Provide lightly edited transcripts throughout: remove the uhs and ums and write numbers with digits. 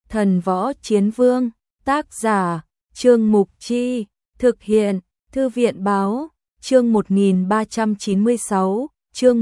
Thần võ chiến vương, tác giả, Trương Mục Chi, thực hiện, Thư viện báo, chương 1396, chương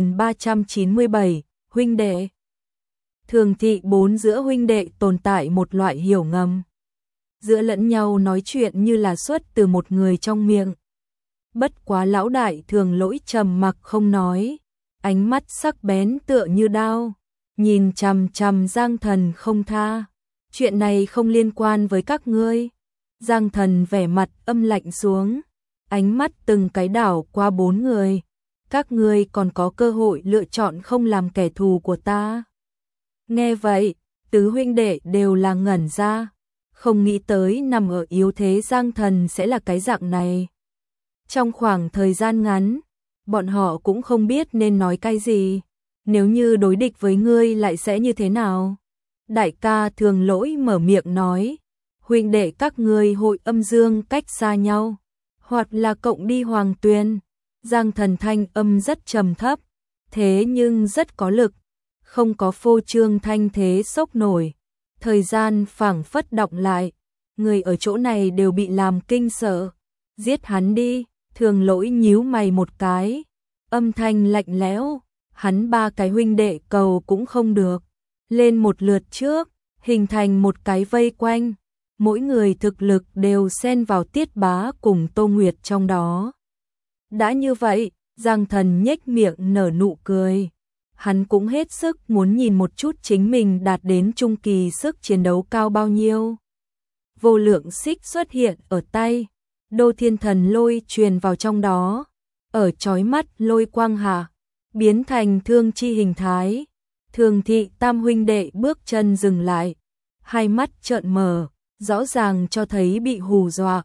1397, huynh đệ. Thường thị 4 giữa huynh đệ tồn tại một loại hiểu ngầm. Giữa lẫn nhau nói chuyện như là xuất từ một người trong miệng. Bất quá lão đại Thường Lỗi trầm mặc không nói, ánh mắt sắc bén tựa như đao, nhìn chằm chằm Giang Thần không tha. Chuyện này không liên quan với các ngươi. Giang Thần vẻ mặt âm lạnh xuống, ánh mắt từng cái đảo qua 4 người. Các ngươi còn có cơ hội lựa chọn không làm kẻ thù của ta. Nghe vậy, tứ huynh đệ đều là ngẩn ra, không nghĩ tới nằm ở yếu thế Giang Thần sẽ là cái dạng này. Trong khoảng thời gian ngắn, bọn họ cũng không biết nên nói cái gì. Nếu như đối địch với ngươi lại sẽ như thế nào? Đại ca Thường Lỗi mở miệng nói, huynh đệ các ngươi hội âm dương cách xa nhau, hoặc là cộng đi Hoàng Tuyền. Giang Thần thanh âm rất trầm thấp, thế nhưng rất có lực, không có phô trương thanh thế sốc nổi. Thời gian phảng phất đọng lại, người ở chỗ này đều bị làm kinh sợ. Giết hắn đi. Thường Lỗi nhíu mày một cái, âm thanh lạnh lẽo, hắn 3 cái huynh đệ cầu cũng không được. Lên một lượt trước, hình thành một cái vây quanh, mỗi người thực lực đều xen vào Tiết Bá cùng Tô Nguyệt trong đó. Đã như vậy, Giang Thần nhếch miệng nở nụ cười. Hắn cũng hết sức muốn nhìn một chút chính mình đạt đến trung kỳ sức chiến đấu cao bao nhiêu. Vô lượng xích xuất hiện ở tay, Đô Thiên Thần lôi truyền vào trong đó, ở chói mắt lôi quang hạ, biến thành thương chi hình thái. Thường thị tam huynh đệ bước chân dừng lại, hai mắt trợn mở, rõ ràng cho thấy bị hù dọa.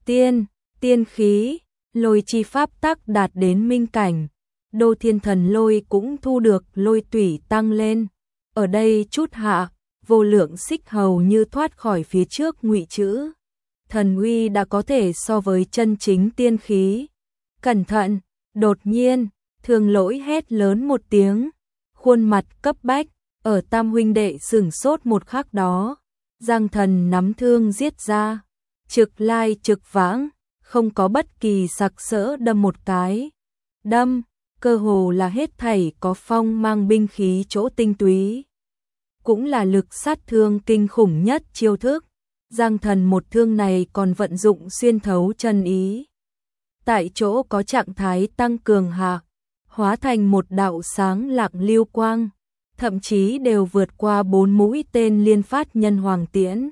Tiên khí, lôi chi pháp tắc đạt đến minh cảnh, Đô Thiên Thần lôi cũng thu được lôi tủy tăng lên. Ở đây chút hạ, vô lượng xích hầu như thoát khỏi phía trước ngụy chữ. Thần uy đã có thể so với chân chính tiên khí. Cẩn thận, đột nhiên, Thường Lỗi hét lớn một tiếng, khuôn mặt cấp bách, ở tam huynh đệ sửng sốt một khắc đó. Giang Thần nắm thương giết ra, trực lai trực vãng, không có bất kỳ sặc sỡ đâm một cái. Đâm, cơ hồ là hết thảy có phong mang binh khí chỗ tinh túy. Cũng là lực sát thương kinh khủng nhất chiêu thức. Giang Thần một thương này còn vận dụng xuyên thấu chân ý. Tại chỗ có trạng thái tăng cường hạ, hóa thành một đạo sáng lạc lưu quang, thậm chí đều vượt qua 4 mũi tên liên phát nhân hoàng tiễn.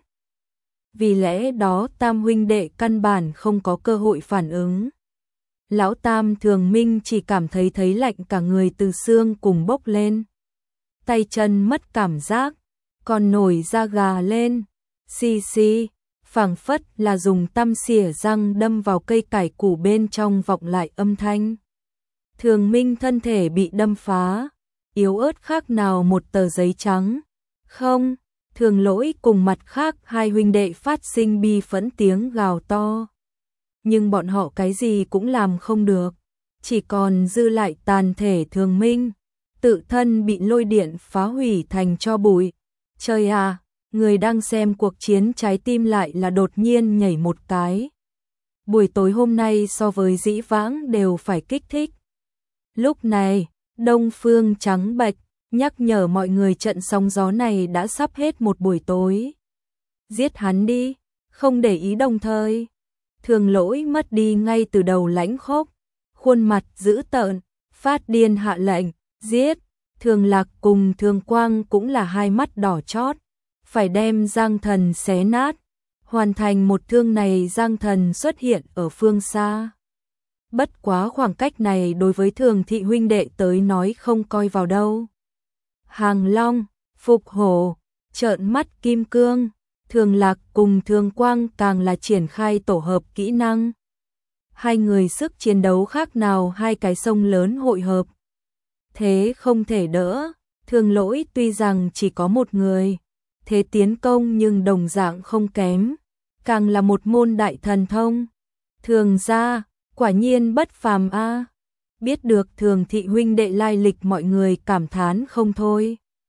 Vì lẽ đó tam huynh đệ căn bản không có cơ hội phản ứng. Lão tam Thường Minh chỉ cảm thấy lạnh cả người từ xương cùng bốc lên. Tay chân mất cảm giác, còn nổi da gà lên. Xì xì, phảng phất là dùng tăm xỉa răng đâm vào cây cải củ bên trong vọng lại âm thanh. Thường Minh thân thể bị đâm phá, yếu ớt khác nào một tờ giấy trắng. Không, Thường Lỗi cùng mặt khác hai huynh đệ phát sinh bi phẫn tiếng gào to. Nhưng bọn họ cái gì cũng làm không được, chỉ còn dư lại tàn thể Thường Minh, tự thân bị lôi điện phá hủy thành tro bụi. Trời à! Người đang xem cuộc chiến trái tim lại là đột nhiên nhảy một cái. Buổi tối hôm nay so với dĩ vãng đều phải kích thích. Lúc này, Đông Phương trắng bệch, nhắc nhở mọi người trận sóng gió này đã sắp hết một buổi tối. Giết hắn đi, không để ý đồng thời. Thường Lỗi mất đi ngay từ đầu lãnh khốc, khuôn mặt dữ tợn, phát điên hạ lệnh, giết. Thường Lạc cùng Thường Quang cũng là hai mắt đỏ chót. Phải đem Giang Thần xé nát. Hoàn thành một thương này Giang Thần xuất hiện ở phương xa. Bất quá khoảng cách này đối với Thường thị huynh đệ tới nói không coi vào đâu. Hàng Long, Phục Hổ, trợn mắt kim cương, Thường Lạc cùng Thường Quang càng là triển khai tổ hợp kỹ năng. Hai người sức chiến đấu khác nào hai cái sông lớn hội hợp. Thế không thể đỡ, Thường Lỗi tuy rằng chỉ có một người, thế tiến công nhưng đồng dạng không kém, càng là một môn đại thần thông. Thường gia, quả nhiên bất phàm a. Biết được Thường thị huynh đệ lai lịch mọi người cảm thán không thôi.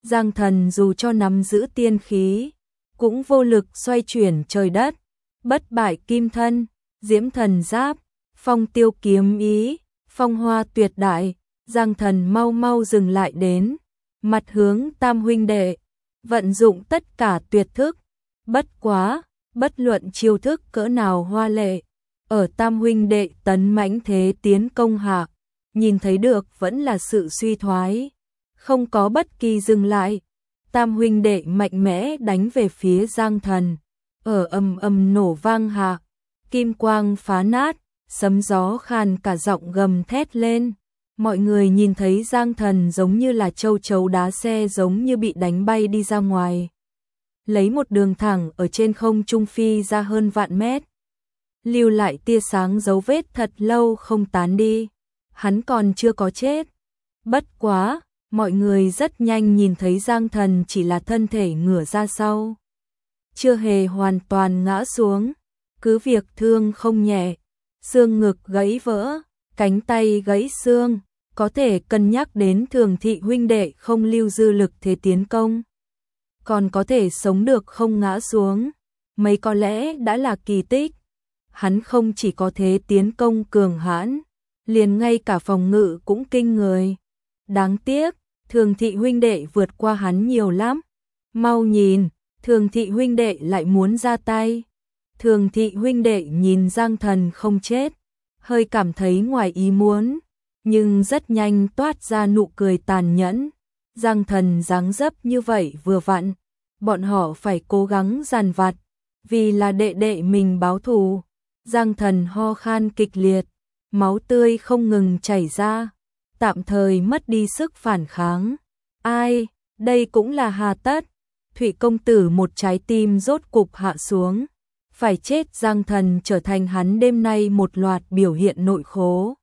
Giang Thần dù cho nắm giữ tiên khí, cũng vô lực xoay chuyển trời đất. Bất bại kim thân, diễm thần giáp, phong tiêu kiếm ý, phong hoa tuyệt đại. Giang Thần mau mau dừng lại đến, mặt hướng Tam huynh đệ, vận dụng tất cả tuyệt thức. Bất quá, bất luận chiêu thức cỡ nào hoa lệ, ở Tam huynh đệ tấn mãnh thế tiến công hạ, nhìn thấy được vẫn là sự suy thoái, không có bất kỳ dừng lại. Tam huynh đệ mạnh mẽ đánh về phía Giang Thần, ở ầm ầm nổ vang hạ, kim quang phá nát, sấm gió khàn cả giọng gầm thét lên. Mọi người nhìn thấy Giang Thần giống như là châu chấu đá xe, giống như bị đánh bay đi ra ngoài, lấy một đường thẳng ở trên không trung phi ra hơn vạn mét, lưu lại tia sáng dấu vết thật lâu không tán đi. Hắn còn chưa có chết. Bất quá, mọi người rất nhanh nhìn thấy Giang Thần chỉ là thân thể ngửa ra sau, chưa hề hoàn toàn ngã xuống, cứ việc thương không nhẹ, xương ngực gãy vỡ, cánh tay gãy xương, có thể cân nhắc đến Thường thị huynh đệ không lưu dư lực thế tiến công, còn có thể sống được không ngã xuống, mấy có lẽ đã là kỳ tích. Hắn không chỉ có thế tiến công cường hãn, liền ngay cả phòng ngự cũng kinh người. Đáng tiếc, Thường thị huynh đệ vượt qua hắn nhiều lắm. Mau nhìn, Thường thị huynh đệ lại muốn ra tay. Thường thị huynh đệ nhìn Giang Thần không chết, hơi cảm thấy ngoài ý muốn, nhưng rất nhanh toát ra nụ cười tàn nhẫn. Giang Thần dáng dấp như vậy vừa vặn, bọn họ phải cố gắng dằn vặt, vì là đệ đệ mình báo thù. Giang Thần ho khan kịch liệt, máu tươi không ngừng chảy ra, tạm thời mất đi sức phản kháng. Ai, đây cũng là hà tất. Thụy công tử một trái tim rốt cục hạ xuống, phải chết. Giang Thần trở thành hắn đêm nay một loạt biểu hiện nội khố.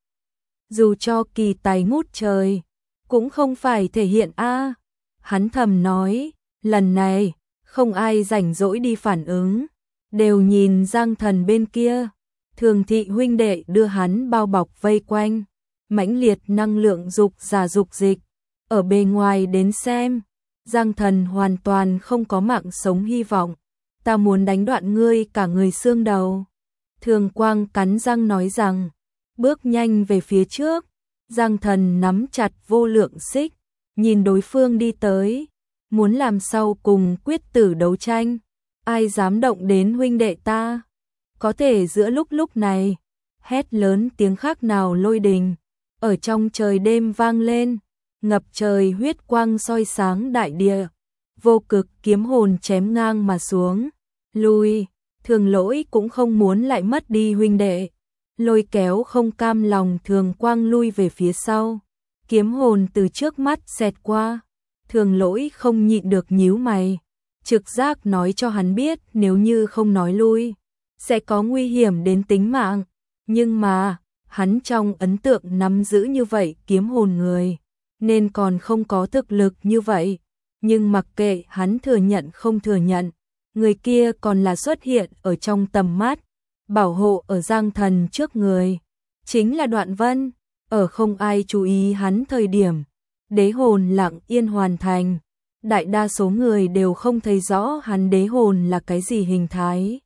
Dù cho kỳ tài ngút trời, cũng không phải thể hiện a. Hắn thầm nói, lần này, không ai rảnh rỗi đi phản ứng, đều nhìn Giang Thần bên kia. Thường thị huynh đệ đưa hắn bao bọc vây quanh, mãnh liệt năng lượng dục giả dục dịch. Ở bề ngoài đến xem, Giang Thần hoàn toàn không có mạng sống hy vọng. Ta muốn đánh đoạn ngươi cả người xương đầu. Thường Quang cắn răng nói rằng, bước nhanh về phía trước. Giang Thần nắm chặt vô lượng xích, nhìn đối phương đi tới, muốn làm sau cùng quyết tử đấu tranh. Ai dám động đến huynh đệ ta? Có thể giữa lúc này, hét lớn tiếng khác nào lôi đình, ở trong trời đêm vang lên, ngập trời huyết quang soi sáng đại địa, vô cực kiếm hồn chém ngang mà xuống. Lui, Thường Lỗi cũng không muốn lại mất đi huynh đệ, lôi kéo không cam lòng Thường Quang lui về phía sau, kiếm hồn từ trước mắt xẹt qua. Thường Lỗi không nhịn được nhíu mày, trực giác nói cho hắn biết nếu như không nói lui, sẽ có nguy hiểm đến tính mạng, nhưng mà, hắn trong ấn tượng nắm giữ như vậy kiếm hồn người, nên còn không có thực lực như vậy. Nhưng mặc kệ hắn thừa nhận không thừa nhận, người kia còn là xuất hiện ở trong tầm mắt, bảo hộ ở Giang Thần trước người. Chính là Đoạn Vân, ở không ai chú ý hắn thời điểm, đế hồn lặng yên hoàn thành. Đại đa số người đều không thấy rõ hắn đế hồn là cái gì hình thái.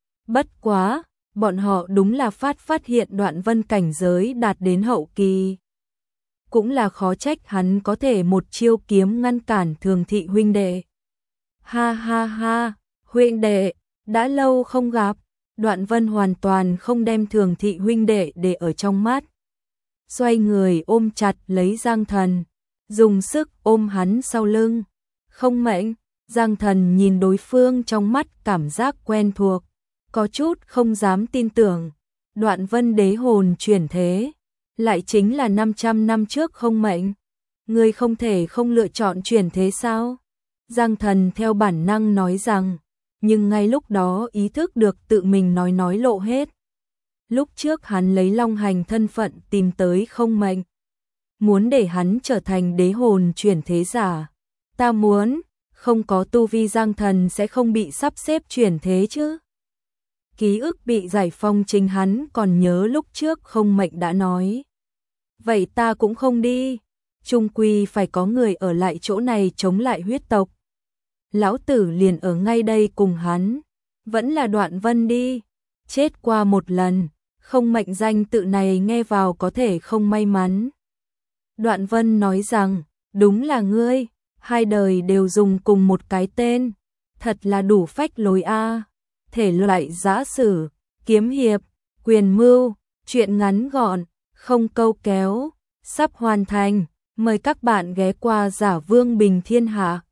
Bất quá, bọn họ đúng là phát hiện Đoạn Vân cảnh giới đạt đến hậu kỳ. Cũng là khó trách hắn có thể một chiêu kiếm ngăn cản Thường thị huynh đệ. Ha ha ha, huynh đệ, đã lâu không gặp. Đoạn Vân hoàn toàn không đem Thường thị huynh đệ để ở trong mắt. Xoay người ôm chặt lấy Giang Thần, dùng sức ôm hắn sau lưng. Không mệnh, Giang Thần nhìn đối phương trong mắt cảm giác quen thuộc, có chút không dám tin tưởng. Đoạn Vân đế hồn chuyển thế, lại chính là 500 năm trước không mệnh. Ngươi không thể không lựa chọn chuyển thế sao? Giang Thần theo bản năng nói rằng, nhưng ngay lúc đó ý thức được tự mình nói lộ hết. Lúc trước hắn lấy Long Hành thân phận tìm tới không mệnh, muốn để hắn trở thành đế hồn chuyển thế giả. Ta muốn, không có tu vi Giang Thần sẽ không bị sắp xếp chuyển thế chứ. Ký ức bị giải phong, chính hắn còn nhớ lúc trước không mệnh đã nói. Vậy ta cũng không đi. chung quy phải có người ở lại chỗ này chống lại huyết tộc. Lão tử liền ở ngay đây cùng hắn, vẫn là Đoạn Vân đi, chết qua một lần, không mệnh danh tự này nghe vào có thể không may mắn. Đoạn Vân nói rằng, đúng là ngươi, hai đời đều dùng cùng một cái tên, thật là đủ phách lối a. Thể loại giã sử, kiếm hiệp, quyền mưu, truyện ngắn gọn, không câu kéo, sắp hoàn thành, mời các bạn ghé qua Giả Vương Bình Thiên Hạ.